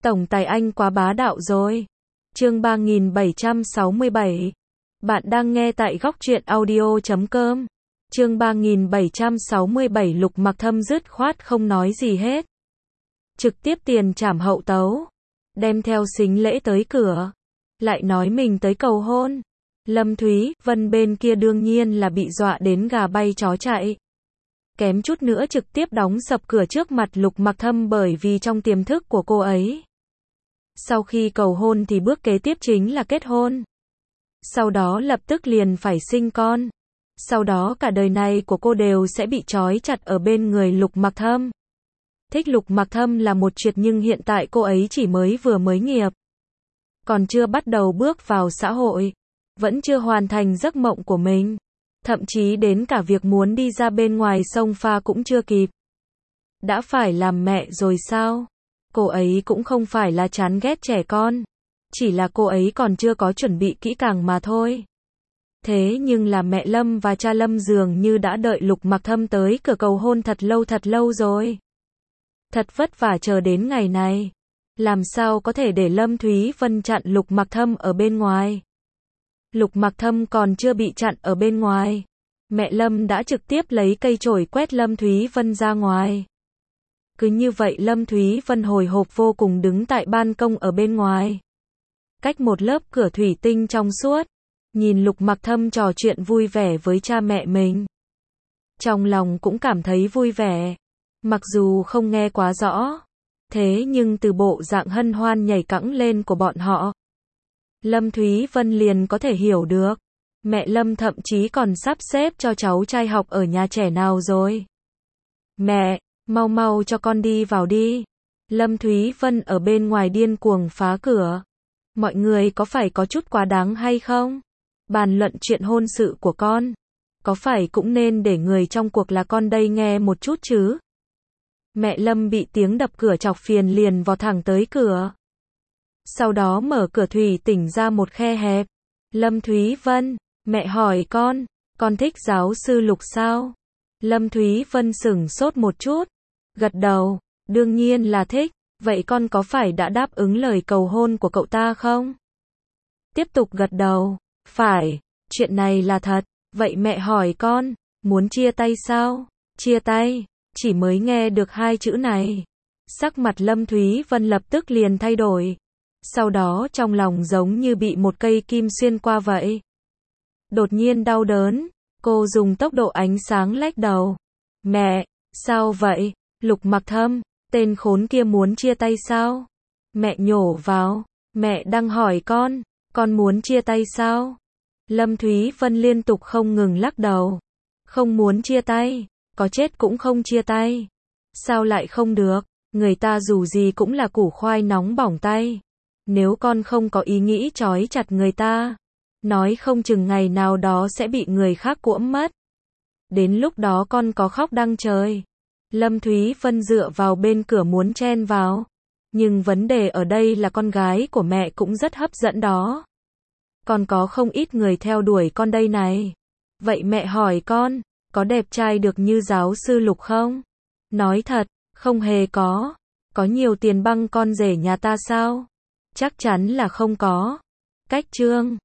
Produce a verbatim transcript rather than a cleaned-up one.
Tổng tài anh quá bá đạo rồi. Chương ba nghìn bảy trăm sáu mươi bảy. Bạn đang nghe tại góc truyện audio chấm com. Chương ba nghìn bảy trăm sáu mươi bảy. Lục Mặc Thâm dứt khoát không nói gì hết. Trực tiếp tiền trảm hậu tấu. Đem theo sính lễ tới cửa. Lại nói mình tới cầu hôn. Lâm Thúy Vân bên kia đương nhiên là bị dọa đến gà bay chó chạy. Kém chút nữa trực tiếp đóng sập cửa trước mặt Lục Mặc Thâm, bởi vì trong tiềm thức của cô ấy, sau khi cầu hôn thì bước kế tiếp chính là kết hôn. Sau đó lập tức liền phải sinh con. Sau đó cả đời này của cô đều sẽ bị trói chặt ở bên người Lục Mặc Thâm. Thích Lục Mặc Thâm là một chuyện, nhưng hiện tại cô ấy chỉ mới vừa mới nghiệp. Còn chưa bắt đầu bước vào xã hội. Vẫn chưa hoàn thành giấc mộng của mình. Thậm chí đến cả việc muốn đi ra bên ngoài sông pha cũng chưa kịp. Đã phải làm mẹ rồi sao? Cô ấy cũng không phải là chán ghét trẻ con. Chỉ là cô ấy còn chưa có chuẩn bị kỹ càng mà thôi. Thế nhưng là mẹ Lâm và cha Lâm dường như đã đợi Lục Mặc Thâm tới cửa cầu hôn thật lâu thật lâu rồi. Thật vất vả chờ đến ngày này. Làm sao có thể để Lâm Thúy Vân chặn Lục Mặc Thâm ở bên ngoài? Lục Mặc Thâm còn chưa bị chặn ở bên ngoài. Mẹ Lâm đã trực tiếp lấy cây chổi quét Lâm Thúy Vân ra ngoài. Cứ như vậy Lâm Thúy Vân hồi hộp vô cùng đứng tại ban công ở bên ngoài. Cách một lớp cửa thủy tinh trong suốt. Nhìn Lục Mặc Thâm trò chuyện vui vẻ với cha mẹ mình. Trong lòng cũng cảm thấy vui vẻ. Mặc dù không nghe quá rõ. Thế nhưng từ bộ dạng hân hoan nhảy cẫng lên của bọn họ, Lâm Thúy Vân liền có thể hiểu được. Mẹ Lâm thậm chí còn sắp xếp cho cháu trai học ở nhà trẻ nào rồi. Mẹ, mau mau cho con đi vào đi. Lâm Thúy Vân ở bên ngoài điên cuồng phá cửa. Mọi người có phải có chút quá đáng hay không? Bàn luận chuyện hôn sự của con. Có phải cũng nên để người trong cuộc là con đây nghe một chút chứ? Mẹ Lâm bị tiếng đập cửa chọc phiền liền vò thẳng tới cửa. Sau đó mở cửa thủy tỉnh ra một khe hẹp. Lâm Thúy Vân, mẹ hỏi con, con thích giáo sư Lục sao? Lâm Thúy Vân sửng sốt một chút. Gật đầu, đương nhiên là thích. Vậy con có phải đã đáp ứng lời cầu hôn của cậu ta không? Tiếp tục gật đầu. Phải, chuyện này là thật. Vậy mẹ hỏi con, muốn chia tay sao? Chia tay, chỉ mới nghe được hai chữ này. Sắc mặt Lâm Thúy Vân lập tức liền thay đổi. Sau đó trong lòng giống như bị một cây kim xuyên qua vậy. Đột nhiên đau đớn, cô dùng tốc độ ánh sáng lách đầu. Mẹ, sao vậy? Lục Mặc Thâm, tên khốn kia muốn chia tay sao? Mẹ nhổ vào, mẹ đang hỏi con, con muốn chia tay sao? Lâm Thúy Vân liên tục không ngừng lắc đầu. Không muốn chia tay, có chết cũng không chia tay. Sao lại không được? Người ta dù gì cũng là củ khoai nóng bỏng tay. Nếu con không có ý nghĩ trói chặt người ta, nói không chừng ngày nào đó sẽ bị người khác cuỗm mất. Đến lúc đó con có khóc đăng trời. Lâm Thúy Vân dựa vào bên cửa muốn chen vào. Nhưng vấn đề ở đây là con gái của mẹ cũng rất hấp dẫn đó. Còn có không ít người theo đuổi con đây này. Vậy mẹ hỏi con, có đẹp trai được như giáo sư Lục không? Nói thật, không hề có. Có nhiều tiền băng con rể nhà ta sao? Chắc chắn là không có. Cách chương